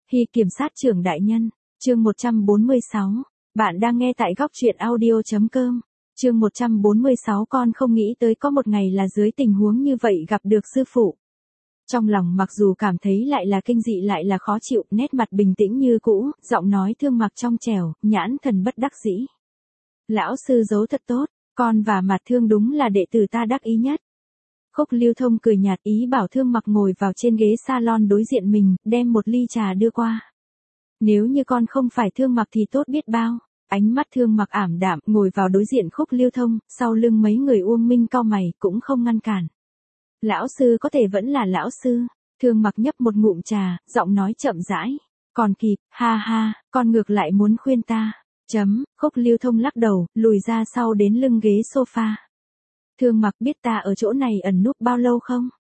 Hy kiểm sát trưởng đại nhân, chương 146. Bạn đang nghe tại góc truyện audio.com. Chương 146 con không nghĩ tới có một ngày là dưới tình huống như vậy gặp được sư phụ. Trong lòng mặc dù cảm thấy lại là kinh dị lại là khó chịu, nét mặt bình tĩnh như cũ, giọng nói thương mặc trong trẻo, nhãn thần bất đắc dĩ. Lão sư giấu thật tốt, con và Mặt Thương đúng là đệ tử ta đắc ý nhất. Khúc Lưu Thông cười nhạt ý bảo Thương Mặc ngồi vào trên ghế salon đối diện mình, đem một ly trà đưa qua. Nếu như con không phải Thương Mặc thì tốt biết bao. Ánh mắt Thương Mặc ảm đạm, ngồi vào đối diện Khúc Lưu Thông, sau lưng mấy người Uông Minh cau mày, cũng không ngăn cản. Lão sư có thể vẫn là lão sư. Thương Mặc nhấp một ngụm trà, giọng nói chậm rãi. Còn kịp, ha ha, con ngược lại muốn khuyên ta. Khúc Lưu Thông lắc đầu, lùi ra sau đến lưng ghế sofa. Thương Mặc biết ta ở chỗ này ẩn núp bao lâu không?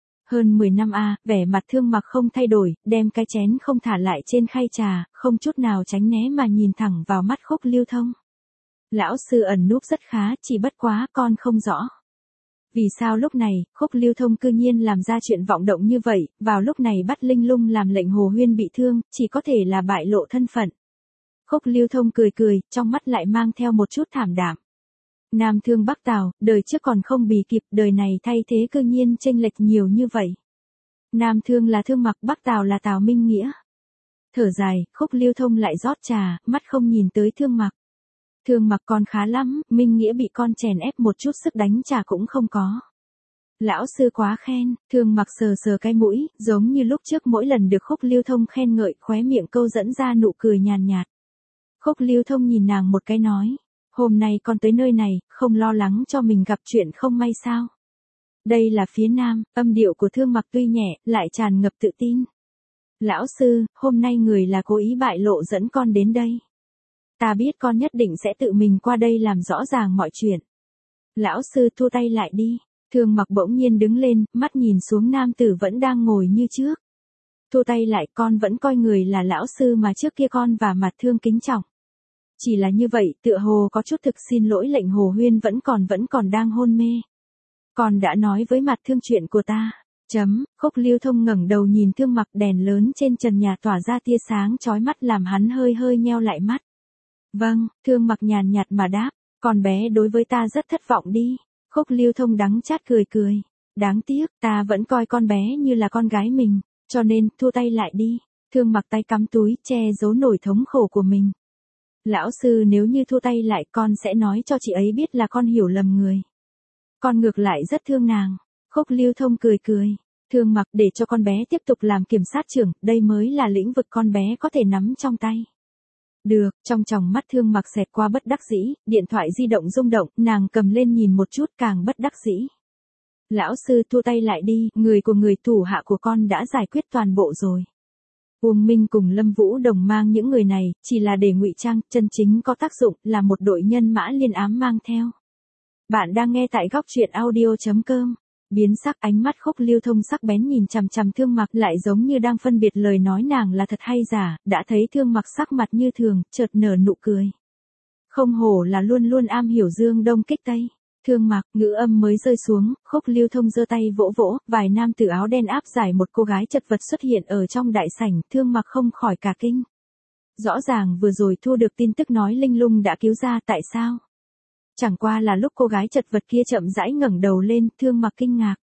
Hơn 10 năm a, vẻ mặt Thương Mặc không thay đổi, đem cái chén không thả lại trên khay trà, không chút nào tránh né mà nhìn thẳng vào mắt Khúc Lưu Thông. Lão sư ẩn núp rất khá, chỉ bất quá con không rõ. Vì sao lúc này, Khúc Lưu Thông cư nhiên làm ra chuyện vọng động như vậy, vào lúc này bắt Linh Lung làm lệnh Hồ Huyên bị thương, chỉ có thể là bại lộ thân phận. Khúc Lưu Thông cười cười, trong mắt lại mang theo một chút thảm đạm. Nam Thương Bắc Tào, đời trước còn không bì kịp, đời này thay thế cư nhiên chênh lệch nhiều như vậy. Nam Thương là Thương Mặc, Bắc Tào là Tào Minh Nghĩa. Thở dài, Khúc Lưu Thông lại rót trà, mắt không nhìn tới Thương Mặc. Thương Mặc con khá lắm, Minh Nghĩa bị con chèn ép một chút sức đánh trả cũng không có. Lão sư quá khen, Thương Mặc sờ sờ cái mũi, giống như lúc trước mỗi lần được Khúc Lưu Thông khen ngợi, khóe miệng câu dẫn ra nụ cười nhàn nhạt. Khúc Lưu Thông nhìn nàng một cái nói. Hôm nay con tới nơi này, không lo lắng cho mình gặp chuyện không may sao? Đây là phía nam, âm điệu của Thương Mặc tuy nhẹ, lại tràn ngập tự tin. Lão sư, hôm nay người là cố ý bại lộ dẫn con đến đây. Ta biết con nhất định sẽ tự mình qua đây làm rõ ràng mọi chuyện. Lão sư thu tay lại đi. Thương Mặc bỗng nhiên đứng lên, mắt nhìn xuống nam tử vẫn đang ngồi như trước. Thu tay lại, con vẫn coi người là lão sư mà trước kia con và Mặt Thương kính trọng. Chỉ là như vậy, tựa hồ có chút thực xin lỗi lệnh Hồ Huyên vẫn còn đang hôn mê. Con đã nói với Mặt Thương chuyện của ta. Khúc Lưu Thông ngẩng đầu nhìn Thương Mặc, đèn lớn trên trần nhà tỏa ra tia sáng chói mắt làm hắn hơi hơi nheo lại mắt. Vâng, Thương Mặc nhàn nhạt mà đáp, con bé đối với ta rất thất vọng đi. Khúc Lưu Thông đắng chát cười cười. Đáng tiếc, ta vẫn coi con bé như là con gái mình, cho nên thu tay lại đi. Thương Mặc tay cắm túi che giấu nỗi thống khổ của mình. Lão sư nếu như thu tay lại con sẽ nói cho chị ấy biết là con hiểu lầm người. Con ngược lại rất thương nàng. Khúc Lưu Thông cười cười. Thương Mặc để cho con bé tiếp tục làm kiểm sát trưởng, đây mới là lĩnh vực con bé có thể nắm trong tay. Được, trong tròng mắt Thương Mặc xẹt qua bất đắc dĩ, điện thoại di động rung động, nàng cầm lên nhìn một chút càng bất đắc dĩ. Lão sư thu tay lại đi, người của người thủ hạ của con đã giải quyết toàn bộ rồi. Uông Minh cùng Lâm Vũ Đồng mang những người này, chỉ là để ngụy trang, chân chính có tác dụng, là một đội nhân mã liên ám mang theo. Bạn đang nghe tại góc truyện audio.com. Biến sắc, ánh mắt Khúc Lưu Thông sắc bén nhìn chằm chằm Thương Mặc, lại giống như đang phân biệt lời nói nàng là thật hay giả, đã thấy Thương Mặc sắc mặt như thường, chợt nở nụ cười. Không hổ là luôn luôn am hiểu dương đông kích tây. Thương Mặc, ngữ âm mới rơi xuống, Khúc Lưu Thông giơ tay vỗ vỗ, vài nam tử áo đen áp giải một cô gái chật vật xuất hiện ở trong đại sảnh, Thương Mặc không khỏi cả kinh. Rõ ràng vừa rồi thu được tin tức nói Linh Lung đã cứu ra, tại sao? Chẳng qua là lúc cô gái chật vật kia chậm rãi ngẩng đầu lên, Thương Mặc kinh ngạc.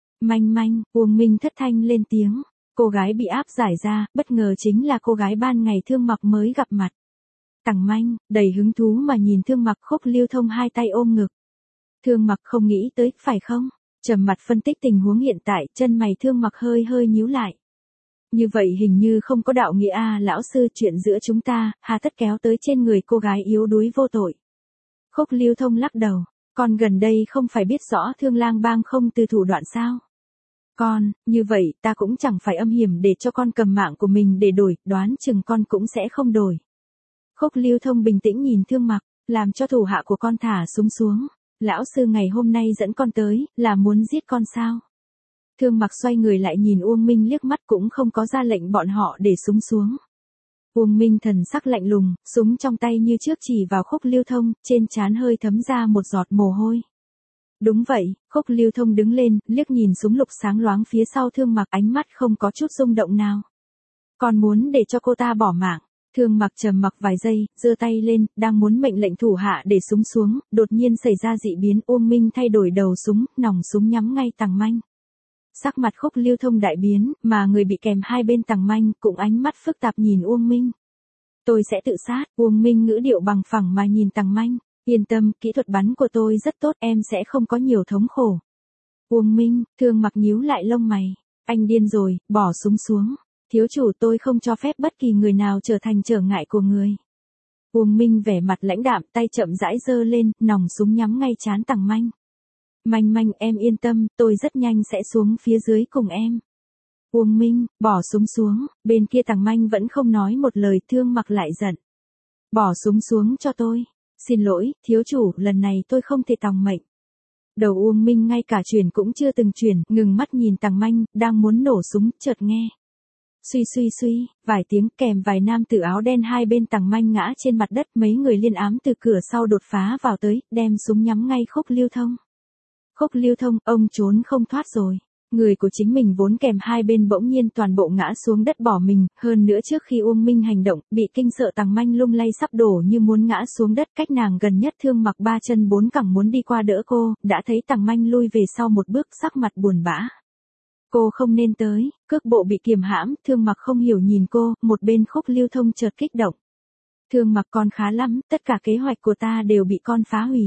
Manh, Uông Minh thất thanh lên tiếng. Cô gái bị áp giải ra, bất ngờ chính là cô gái ban ngày Thương Mặc mới gặp mặt. Tằng Manh, đầy hứng thú mà nhìn Thương Mặc. Khúc Lưu Thông hai tay ôm ngực. Thương Mặc không nghĩ tới, phải không? Trầm mặt phân tích tình huống hiện tại, chân mày Thương Mặc hơi hơi nhíu lại. Như vậy hình như không có đạo nghĩa a, lão sư, chuyện giữa chúng ta, hà tất kéo tới trên người cô gái yếu đuối vô tội. Khúc Lưu Thông lắc đầu, con gần đây không phải biết rõ Thương Lang Bang không từ thủ đoạn sao? Con, như vậy ta cũng chẳng phải âm hiểm để cho con cầm mạng của mình để đổi, đoán chừng con cũng sẽ không đổi. Khúc Lưu Thông bình tĩnh nhìn Thương Mặc, làm cho thủ hạ của con thả súng xuống. Lão sư ngày hôm nay dẫn con tới, là muốn giết con sao? Thương Mặc xoay người lại nhìn Uông Minh liếc mắt, cũng không có ra lệnh bọn họ để súng xuống. Uông Minh thần sắc lạnh lùng, súng trong tay như trước chỉ vào Khúc Lưu Thông, trên trán hơi thấm ra một giọt mồ hôi. Đúng vậy, Khúc Lưu Thông đứng lên, liếc nhìn súng lục sáng loáng phía sau Thương Mặc, ánh mắt không có chút rung động nào. Còn muốn để cho cô ta bỏ mạng. Thương Mặc trầm mặc vài giây, giơ tay lên, đang muốn mệnh lệnh thủ hạ để súng xuống, đột nhiên xảy ra dị biến, Uông Minh thay đổi đầu súng, nòng súng nhắm ngay Tằng Manh. Sắc mặt Khúc Lưu Thông đại biến, mà người bị kèm hai bên Tằng Manh cũng ánh mắt phức tạp nhìn Uông Minh. Tôi sẽ tự sát, Uông Minh ngữ điệu bằng phẳng mà nhìn Tằng Manh. Yên tâm, kỹ thuật bắn của tôi rất tốt, em sẽ không có nhiều thống khổ. Uông Minh, Thương Mặc nhíu lại lông mày. Anh điên rồi, bỏ súng xuống. Thiếu chủ, tôi không cho phép bất kỳ người nào trở thành trở ngại của người. Uông Minh vẻ mặt lãnh đạm, tay chậm rãi giơ lên, nòng súng nhắm ngay trán Tằng Manh. Manh Manh, em yên tâm, tôi rất nhanh sẽ xuống phía dưới cùng em. Uông Minh, bỏ súng xuống, bên kia Tằng Manh vẫn không nói một lời, Thương Mặc lại giận. Bỏ súng xuống cho tôi. Xin lỗi, thiếu chủ, lần này tôi không thể tòng mệnh. Đầu Uông Minh ngay cả chuyển cũng chưa từng chuyển, ngừng mắt nhìn Tằng Manh, đang muốn nổ súng, chợt nghe. Suy suy suy, vài tiếng kèm vài nam tử áo đen hai bên Tằng Manh ngã trên mặt đất, mấy người liên ám từ cửa sau đột phá vào tới, đem súng nhắm ngay Khúc Lưu Thông. Khúc Lưu Thông, ông trốn không thoát rồi. Người của chính mình vốn kèm hai bên bỗng nhiên toàn bộ ngã xuống đất bỏ mình, hơn nữa trước khi Uông Minh hành động, bị kinh sợ Tằng Manh lung lay sắp đổ như muốn ngã xuống đất, cách nàng gần nhất Thương Mặc ba chân bốn cẳng muốn đi qua đỡ cô, đã thấy Tằng Manh lui về sau một bước, sắc mặt buồn bã. Cô không nên tới, cước bộ bị kiềm hãm, Thương Mặc không hiểu nhìn cô, một bên Khúc Lưu Thông chợt kích động. Thương Mặc, con khá lắm, tất cả kế hoạch của ta đều bị con phá hủy.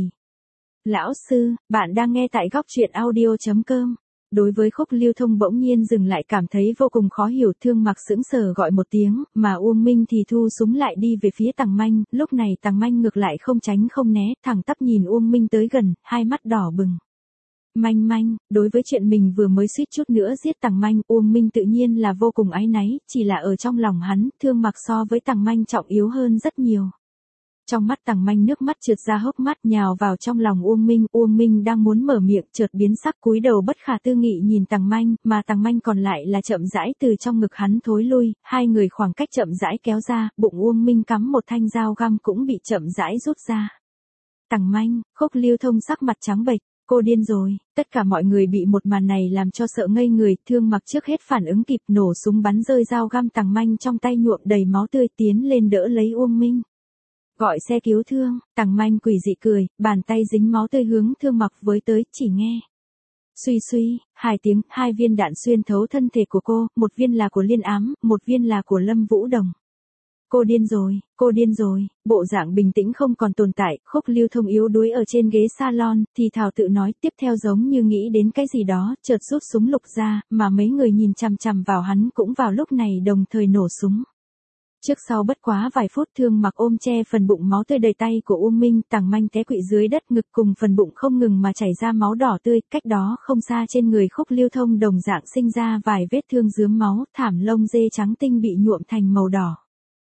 Lão sư, bạn đang nghe tại góc truyện audio.com. Đối với Khúc Lưu Thông bỗng nhiên dừng lại cảm thấy vô cùng khó hiểu, Thương Mặc sững sờ gọi một tiếng, mà Uông Minh thì thu súng lại đi về phía Tằng Manh, lúc này Tằng Manh ngược lại không tránh không né, thẳng tắp nhìn Uông Minh tới gần, hai mắt đỏ bừng. Manh Manh, đối với chuyện mình vừa mới suýt chút nữa giết Tằng Manh, Uông Minh tự nhiên là vô cùng áy náy, chỉ là ở trong lòng hắn, Thương Mặc so với Tằng Manh trọng yếu hơn rất nhiều. Trong mắt Tằng Manh nước mắt trượt ra hốc mắt nhào vào trong lòng Uông Minh đang muốn mở miệng chợt biến sắc cúi đầu bất khả tư nghị nhìn Tằng Manh, mà Tằng Manh còn lại là chậm rãi từ trong ngực hắn thối lui, hai người khoảng cách chậm rãi kéo ra, bụng Uông Minh cắm một thanh dao găm cũng bị chậm rãi rút ra. Tằng Manh, Khúc Lưu Thông sắc mặt trắng bệch, cô điên rồi, tất cả mọi người bị một màn này làm cho sợ ngây người, Thương Mặc trước hết phản ứng kịp nổ súng bắn rơi dao găm Tằng Manh trong tay nhuộm đầy máu tươi tiến lên đỡ lấy Uông Minh. Gọi xe cứu thương, Tằng Manh quỷ dị cười, bàn tay dính máu tươi hướng Thương Mặc với tới, chỉ nghe. Suy suy, hai tiếng, hai viên đạn xuyên thấu thân thể của cô, một viên là của Liên Ám, một viên là của Lâm Vũ Đồng. Cô điên rồi, bộ dạng bình tĩnh không còn tồn tại, Khúc Lưu Thông yếu đuối ở trên ghế salon, thì thào tự nói, tiếp theo giống như nghĩ đến cái gì đó, chợt rút súng lục ra, mà mấy người nhìn chằm chằm vào hắn cũng vào lúc này đồng thời nổ súng. Trước sau bất quá vài phút, Thương Mặc ôm che phần bụng máu tươi đầy tay của Uông Minh, Tằng Manh té quỵ dưới đất, ngực cùng phần bụng không ngừng mà chảy ra máu đỏ tươi, cách đó không xa trên người Khúc Lưu Thông đồng dạng sinh ra vài vết thương rướm máu, thảm lông dê trắng tinh bị nhuộm thành màu đỏ.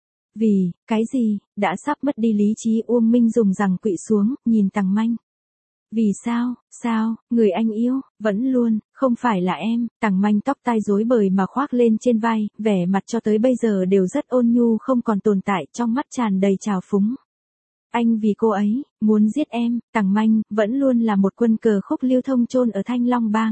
Vì, cái gì, đã sắp mất đi lý trí, Uông Minh dùng rằng quỵ xuống, nhìn Tằng Manh. Vì sao, người anh yêu, vẫn luôn, không phải là em, Tằng Manh tóc tai rối bời mà khoác lên trên vai, vẻ mặt cho tới bây giờ đều rất ôn nhu không còn tồn tại, trong mắt tràn đầy trào phúng. Anh vì cô ấy, muốn giết em, Tằng Manh, vẫn luôn là một quân cờ Khúc Lưu Thông chôn ở Thanh Long Bang.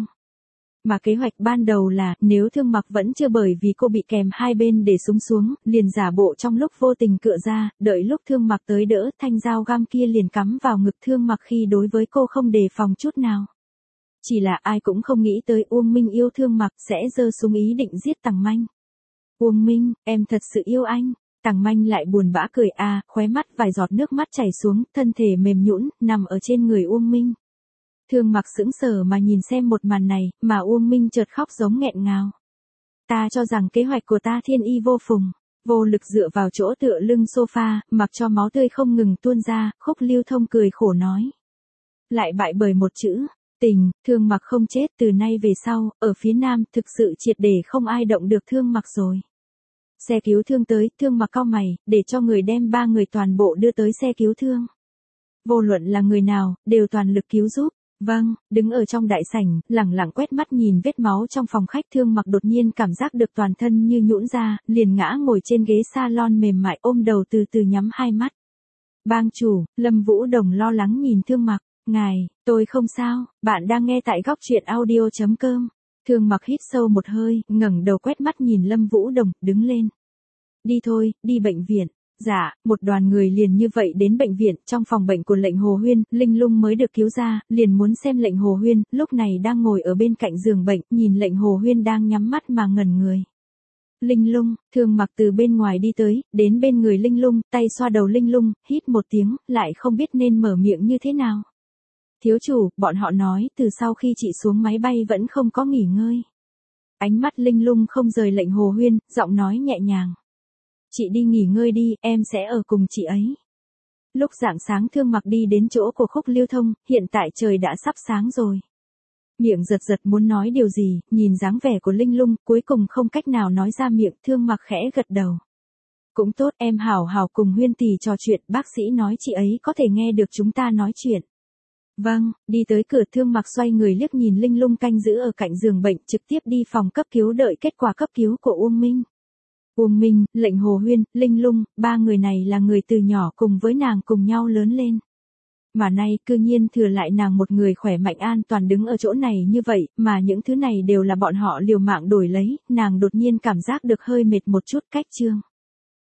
Mà kế hoạch ban đầu là, nếu Thương Mặc vẫn chưa bởi vì cô bị kèm hai bên để súng xuống, liền giả bộ trong lúc vô tình cựa ra, đợi lúc Thương Mặc tới đỡ, thanh dao găm kia liền cắm vào ngực Thương Mặc khi đối với cô không đề phòng chút nào. Chỉ là ai cũng không nghĩ tới Uông Minh yêu Thương Mặc sẽ giơ súng ý định giết Tằng Manh. Uông Minh, em thật sự yêu anh. Tằng Manh lại buồn bã cười khóe mắt vài giọt nước mắt chảy xuống, thân thể mềm nhũn nằm ở trên người Uông Minh. Thương Mặc sững sờ mà nhìn xem một màn này, mà Uông Minh chợt khóc giống nghẹn ngào. Ta cho rằng kế hoạch của ta thiên y vô phùng, vô lực dựa vào chỗ tựa lưng sofa, mặc cho máu tươi không ngừng tuôn ra, Khúc Lưu Thông cười khổ nói. Lại bại bởi một chữ, tình, Thương Mặc không chết, từ nay về sau, ở phía Nam thực sự triệt để không ai động được Thương Mặc rồi. Xe cứu thương tới, Thương Mặc cau mày, để cho người đem ba người toàn bộ đưa tới xe cứu thương. Vô luận là người nào, đều toàn lực cứu giúp. Vâng, đứng ở trong đại sảnh, lẳng lặng quét mắt nhìn vết máu trong phòng khách, Thương Mặc đột nhiên cảm giác được toàn thân như nhũn ra, liền ngã ngồi trên ghế salon mềm mại ôm đầu từ từ nhắm hai mắt. Bang chủ, Lâm Vũ Đồng lo lắng nhìn Thương Mặc, ngài, tôi không sao, bạn đang nghe tại góc truyện audio.com. Thương Mặc hít sâu một hơi, ngẩng đầu quét mắt nhìn Lâm Vũ Đồng, đứng lên. Đi thôi, đi bệnh viện. Dạ, một đoàn người liền như vậy đến bệnh viện, trong phòng bệnh của lệnh Hồ Huyên, Linh Lung mới được cứu ra, liền muốn xem lệnh Hồ Huyên, lúc này đang ngồi ở bên cạnh giường bệnh, nhìn lệnh Hồ Huyên đang nhắm mắt mà ngẩn người. Linh Lung, Thương Mặc từ bên ngoài đi tới, đến bên người Linh Lung, tay xoa đầu Linh Lung, hít một tiếng, lại không biết nên mở miệng như thế nào. Thiếu chủ, bọn họ nói, từ sau khi chị xuống máy bay vẫn không có nghỉ ngơi. Ánh mắt Linh Lung không rời lệnh Hồ Huyên, giọng nói nhẹ nhàng. Chị đi nghỉ ngơi đi, em sẽ ở cùng chị ấy. Lúc rạng sáng Thương Mặc đi đến chỗ của Khúc Lưu Thông, hiện tại trời đã sắp sáng rồi. Miệng giật giật muốn nói điều gì, nhìn dáng vẻ của Linh Lung, cuối cùng không cách nào nói ra miệng, Thương Mặc khẽ gật đầu. Cũng tốt, em hảo hảo cùng Huyên tỷ trò chuyện, bác sĩ nói chị ấy có thể nghe được chúng ta nói chuyện. Vâng, đi tới cửa Thương Mặc xoay người liếc nhìn Linh Lung canh giữ ở cạnh giường bệnh, trực tiếp đi phòng cấp cứu đợi kết quả cấp cứu của Uông Minh. Uông Minh, lệnh Hồ Huyên, Linh Lung, ba người này là người từ nhỏ cùng với nàng cùng nhau lớn lên. Mà nay cư nhiên thừa lại nàng một người khỏe mạnh an toàn đứng ở chỗ này như vậy, mà những thứ này đều là bọn họ liều mạng đổi lấy, nàng đột nhiên cảm giác được hơi mệt một chút. Cách chương